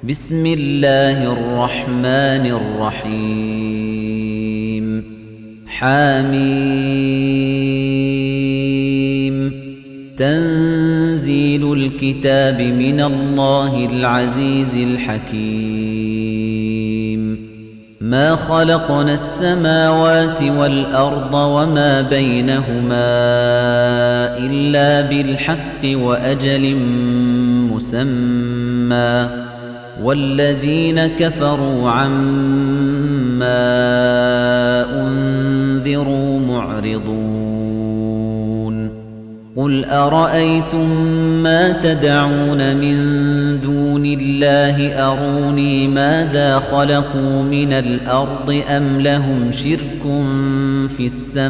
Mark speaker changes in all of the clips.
Speaker 1: بسم الله الرحمن الرحيم حميم تنزيل الكتاب من الله العزيز الحكيم ما خلقنا السماوات والأرض وما بينهما إلا بالحق وأجل مسمى والذين كفروا عما أنذروا معرضون قل أرأيتم ما تدعون من دون الله أروني ماذا خلقوا من الأرض أم لهم شرك في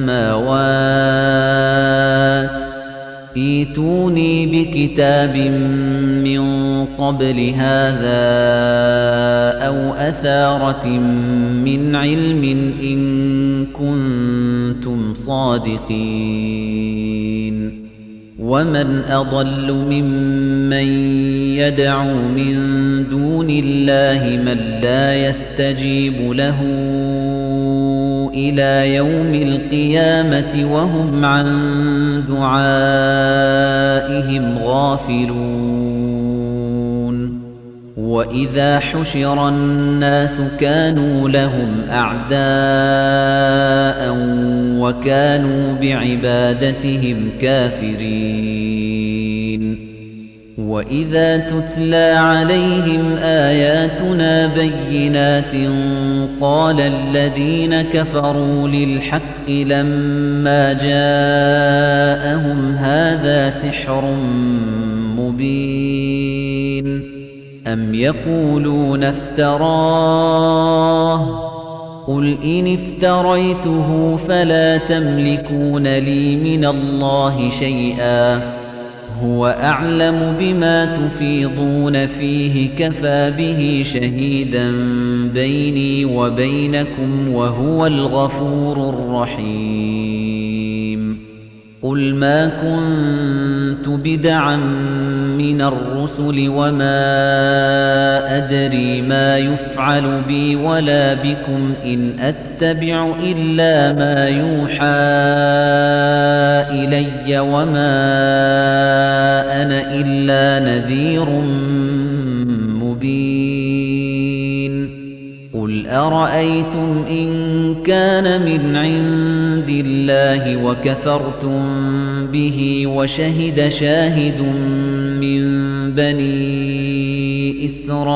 Speaker 1: السماوات ايتوني بكتاب من قبل هذا أو أثارة من علم إن كنتم صادقين ومن أضل ممن يدعو من دون الله من لا يستجيب له إلى يوم القيامة وهم عن دعائهم غافلون وإذا حشر الناس كانوا لهم أعداء وكانوا بعبادتهم كافرين وإذا تتلى عليهم آياتنا بينات قال الذين كفروا للحق لما جاءهم هذا سحر مبين أم يقولون افتراه قل إن افتريته فلا تملكون لي من الله شيئا هو أعلم بما تفيضون فيه كفى به شهيدا بيني وبينكم وهو الغفور الرحيم قل ما كنت بدعا من الرسل وما أدري ما يفعل بي ولا بكم إن أتبع إلا ما يوحى إلي وما أنا إلا نذير مبين قل أرأيتم إن كان من عند الله وكفرتم به وشهد شاهد من بني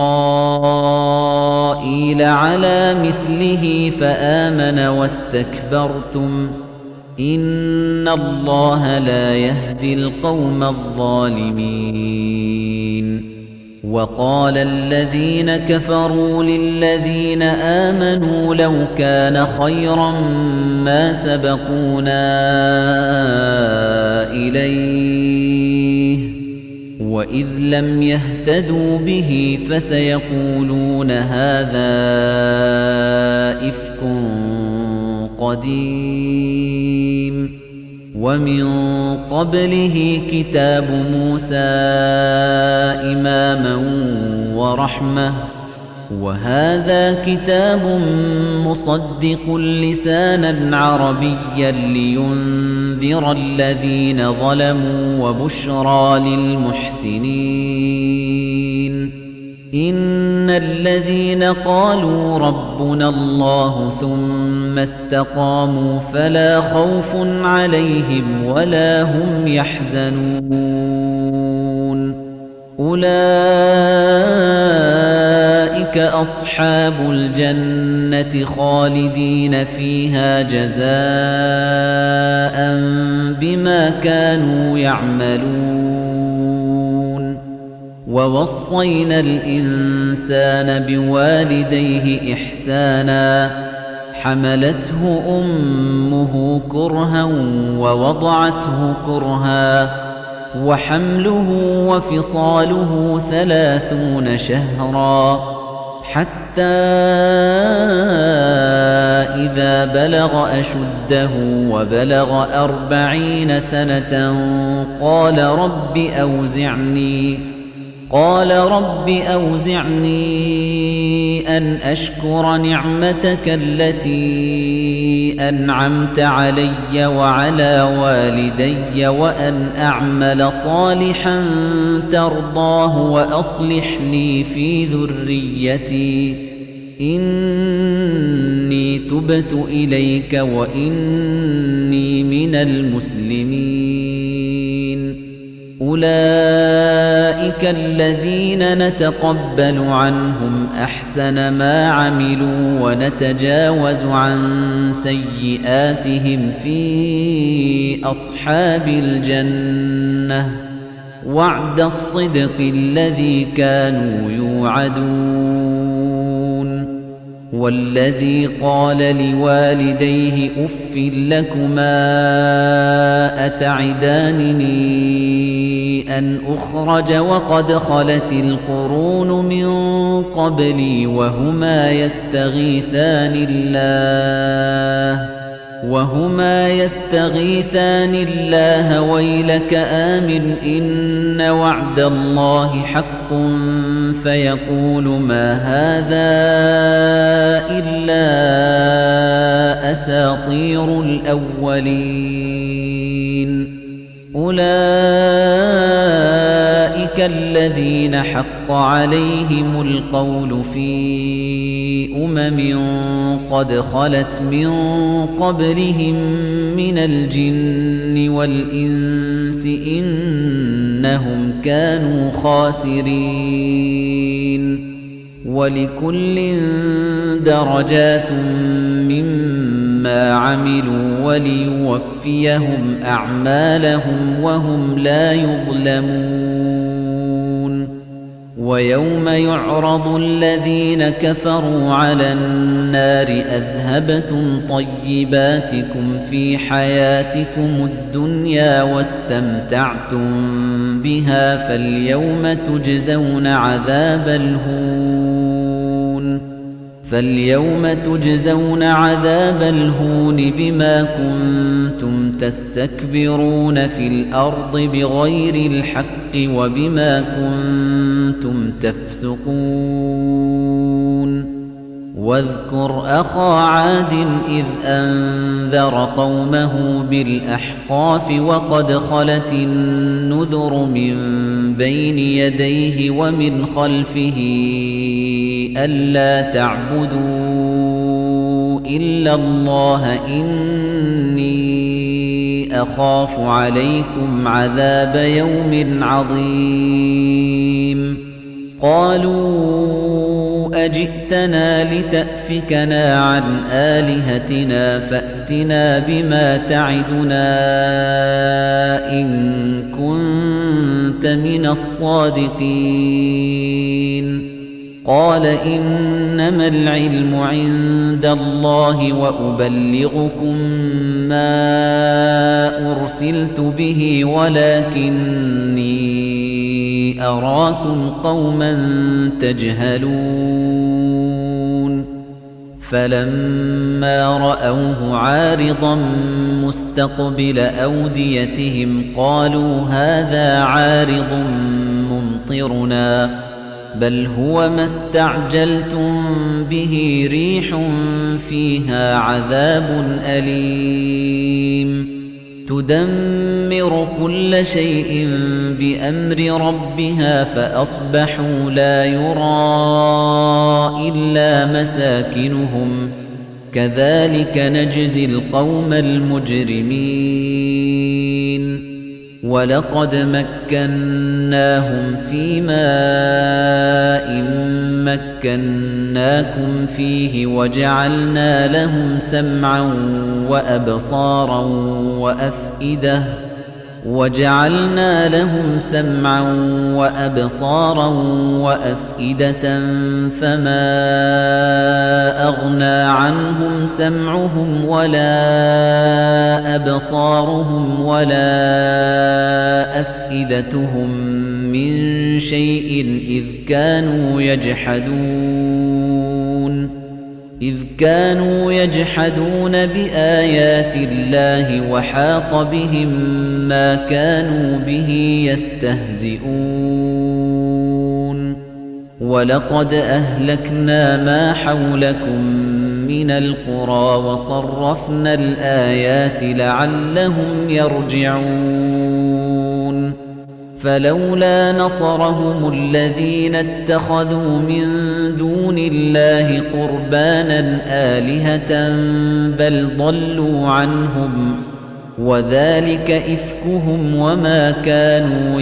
Speaker 1: إسرائيل على مثله فآمن واستكبرتم إن الله لا يهدي القوم الظالمين وقال الذين كفروا للذين آمنوا لو كان خيرا ما سبقونا إليه وإذ لم يهتدوا به فسيقولون هذا إفك قديم ومن قبله كتاب موسى إماما ورحمة وهذا كتاب مصدق لسانا عربيا لينذر الذين ظلموا وبشرى للمحسنين إن الذين قالوا ربنا الله ثم استقاموا فلا خوف عليهم ولا هم يحزنون أولئك أصحاب الجنة خالدين فيها جزاء بما كانوا يعملون ووصينا الإنسان بوالديه إحسانا حملته أمه كرها ووضعته كرها وحمله وفصاله 30 شهرا حتى إذا بلغ أشده وبلغ 40 سنة قال رب أوزعني قال رب أوزعني أن أشكر نعمتك التي أنعمت علي وعلى والدي وأن أعمل صالحا ترضاه وأصلح لي في ذريتي إني تبت إليك وإني من المسلمين أولئك الذين نتقبل عنهم أحسن ما عملوا ونتجاوز عن سيئاتهم في أصحاب الجنة وعد الصدق الذي كانوا يوعدون والذي قال لوالديه أف لكما أتعدانني أن أخرج وقد خلت القرون من قبلي وهما يستغيثان الله ويلك آمن إن وعد الله حق فيقول ما هذا إلا أساطير الأولين أولئك الذين حق عليهم القول في قد خلت من قبلهم من الجن والإنس إنهم كانوا خاسرين ولكل درجات مما عملوا وليوفيهم أعمالهم وهم لا يظلمون ويوم يعرض الذين كفروا على النار أذهبتم طيباتكم في حياتكم الدنيا واستمتعتم بها فاليوم تجزون عذاب الهون بما كنتم تستكبرون في الأرض بغير الحق وبما كنتم تفسقون واذكر أخا عاد إذ أنذر قومه بالأحقاف وقد خلت النذر من بين يديه ومن خلفه ألا تعبدوا إلا الله إني أخاف عليكم عذاب يوم عظيم قالوا أجئتنا لتأفكنا عن آلهتنا فأتنا بما تعدنا إن كنت من الصادقين قال إنما العلم عند الله وأبلغكم ما أرسلت به ولكني أراكم قوما تجهلون فلما رأوه عارضا مستقبل أوديتهم قالوا هذا عارض ممطرنا بل هو ما استعجلتم به ريح فيها عذاب أليم تدمر كل شيء بأمر ربها فأصبحوا لا يرى إلا مساكنهم كذلك نجزي القوم المجرمين ولقد مكناهم في ماء مكناكم فيه وجعلنا لهم سمعا وأبصارا وأفئدة فما أغنى عنهم سمعهم ولا أبصارهم ولا أفئدتهم من شيء إذ كانوا يجحدون بآيات الله وحاق بهم ما كانوا به يستهزئون وَلَقَدْ أَهْلَكْنَا مَا حَوْلَكُمْ مِنَ الْقُرَى وَصَرَّفْنَا الْآيَاتِ لَعَلَّهُمْ يَرْجِعُونَ فَلَوْلَا نَصَرَهُمُ الَّذِينَ اتَّخَذُوا مِن دُونِ اللَّهِ قُرْبَانًا آلِهَةً بَلْ ضَلُّوا عَنْهُمْ وَذَلِكَ إِفْكُهُمْ وَمَا كَانُوا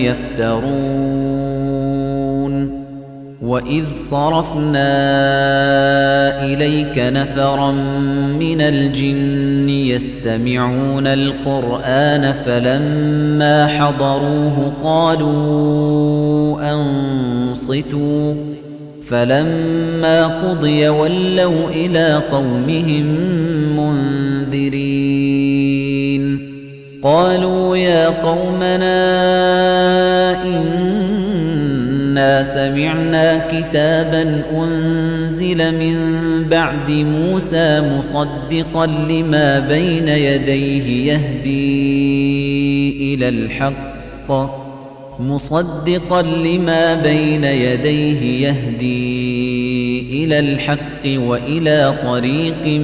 Speaker 1: يَفْتَرُونَ وَإِذْ صَرَفْنَا إِلَيْكَ نَفَرًا مِنَ الْجِنِّ يَسْتَمِعُونَ الْقُرْآنَ فَلَمَّا حَضَرُوهُ قَالُوا أَنصِتُوا فَلَمَّا قُضِيَ وَلَّوْا إِلَى قَوْمِهِم مُنذِرِينَ قَالُوا يَا قَوْمَنَا إِنَّا سَمِعْنَا كِتَابًا أُنزِلَ مِن بَعْدِ مُوسَى مُصَدِّقًا لِّمَا بَيْنَ يَدَيْهِ يَهْدِي إِلَى الْحَقِّ وَإِلَى طَرِيقٍ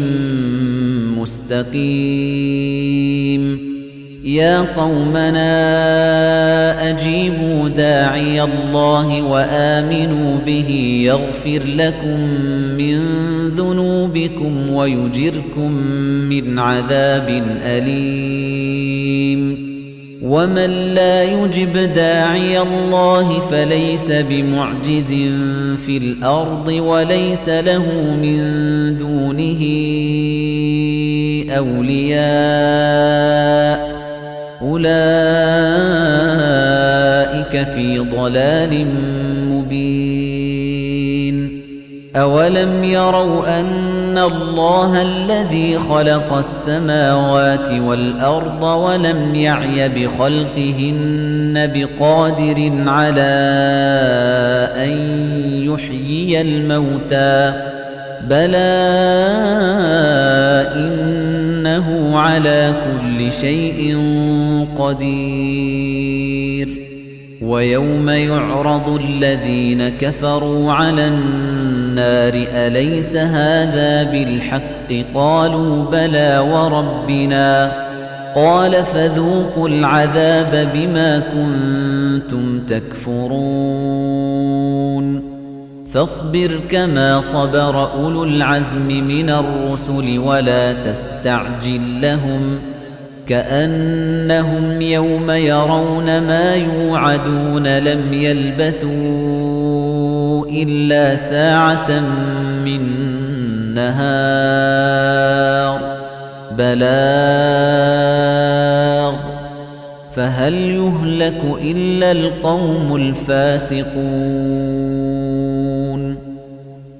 Speaker 1: مُّسْتَقِيمٍ يَا قَوْمَنَا أَجِيبُوا دَاعِيَ اللَّهِ وَآمِنُوا بِهِ يَغْفِرْ لَكُم مِّن ذُنُوبِكُمْ وَيُجِرْكُم مِّنْ عَذَابٍ أَلِيمٍ وَمَن لا يُجِبْ دَاعِيَ اللَّهِ فَلَيْسَ بِمُعْجِزٍ فِي الْأَرْضِ وَلَيْسَ لَهُ مِن دُونِهِ أَوْلِيَاءُ أُولَئِكَ فِي ضَلَالٍ مُّبِينٍ أَوَلَمْ يَرَوْا أَنَّ اللَّهَ الَّذِي خَلَقَ السَّمَاوَاتِ وَالْأَرْضَ وَلَمْ يَعْيَ بِخَلْقِهِنَّ بِقَادِرٍ عَلَىٰ أَن يُحْيِيَ الْمَوْتَىٰ بَلَىٰ إِنَّهُ عَلَىٰ كُلِّ شَيْءٍ قَدِيرٌ وَيَوْمَ يُعْرَضُ الَّذِينَ كَفَرُوا عَلَى النَّارِ أَلَيْسَ هَٰذَا بِالْحَقِّ قَالُوا بَلَىٰ وَرَبِّنَا قَالَ فَذُوقُوا الْعَذَابَ بِمَا كُنتُمْ تَكْفُرُونَ فاصبر كما صبر أولو العزم من الرسل ولا تستعجل لهم كأنهم يوم يرون ما يوعدون لم يلبثوا إلا ساعة من نهار بلاغ فهل يهلك إلا القوم الفاسقون